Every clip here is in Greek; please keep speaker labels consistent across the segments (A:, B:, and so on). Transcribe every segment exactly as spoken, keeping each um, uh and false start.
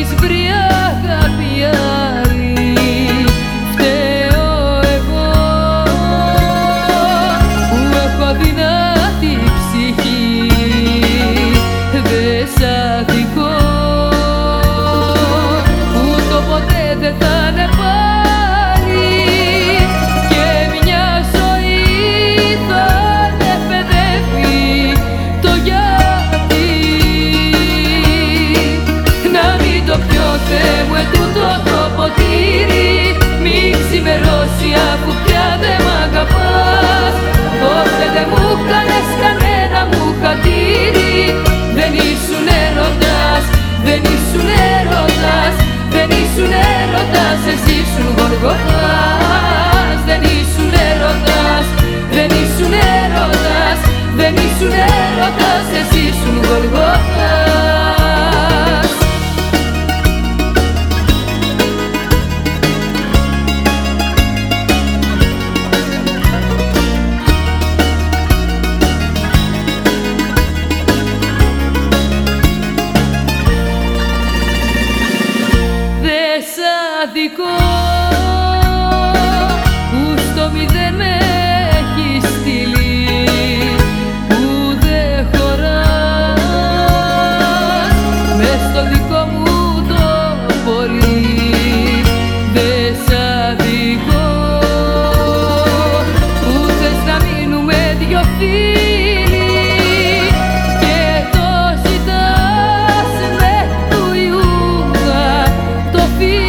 A: έχεις βρει αγάπη άλλη, φταίω εγώ που έχω αδυνάτη ψυχή, δε σ' αδικώ, ούτω ποτέ δεν θα είναι πάλι, και μια ζωή θα με παιδεύει το γιατί. Να μην το πιω, Θεέ μου, ετούτο το ποτήρι, μη ξημερώσει αφού πια δεν μ' αγαπάς. Ποτέ δεν μου κάνες κανένα μου χατήρι, δεν ήσουν έρωτας, δεν ήσουν έρωτας, δεν ήσουν έρωτας, εσύ ήσουν Γολγοθάς. Δεν ήσουν έρωτας, δεν ήσουν έρωτας, δεν ήσουν έρωτας, εσύ ήσουν Γολγοθάς. Αδικό που στο μηδέν με έχει στείλει, που δεν χωράς μες στο δικό μου το πολύ. Δε σ' αδικό που θες να μείνουμε δυο φίλοι και το ζητάς με του Ιούδα το φίλι.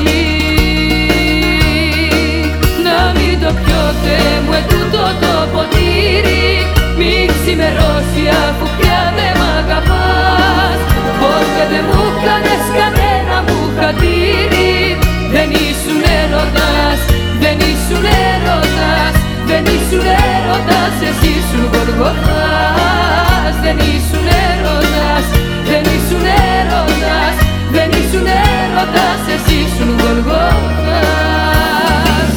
A: Θεέ μου, ετούτο το ποτήρι, μη ξημερώσει αφού πια δεν μ' αγαπάς. Ποτέ δεν μου κάνες κανένα μου χατήρι, δεν ήσουν έρωτας, δεν ήσουν έρωτας, δεν ήσουν έρωτας, εσύ ήσουν Γολγοθάς. Δεν ήσουν έρωτας, δεν ήσουν έρωτας, δεν ήσουν έρωτας, εσύ ήσουν Γολγοθάς.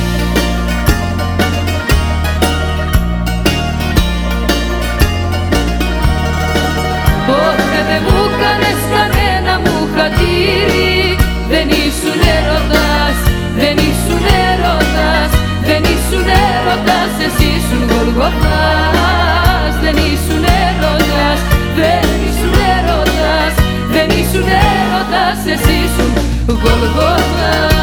A: Ποτέ δεν μου κάνες κανένα μου χατήρι, δεν ήσουν έρωτας, δεν ήσουν έρωτας, δεν ήσουν έρωτας, εσύ ήσουν Γολγοθάς. Δεν ήσουν έρωτας, δεν ήσουν έρωτας, δεν ήσουν έρωτας, εσύ ήσουν Γολγοθάς.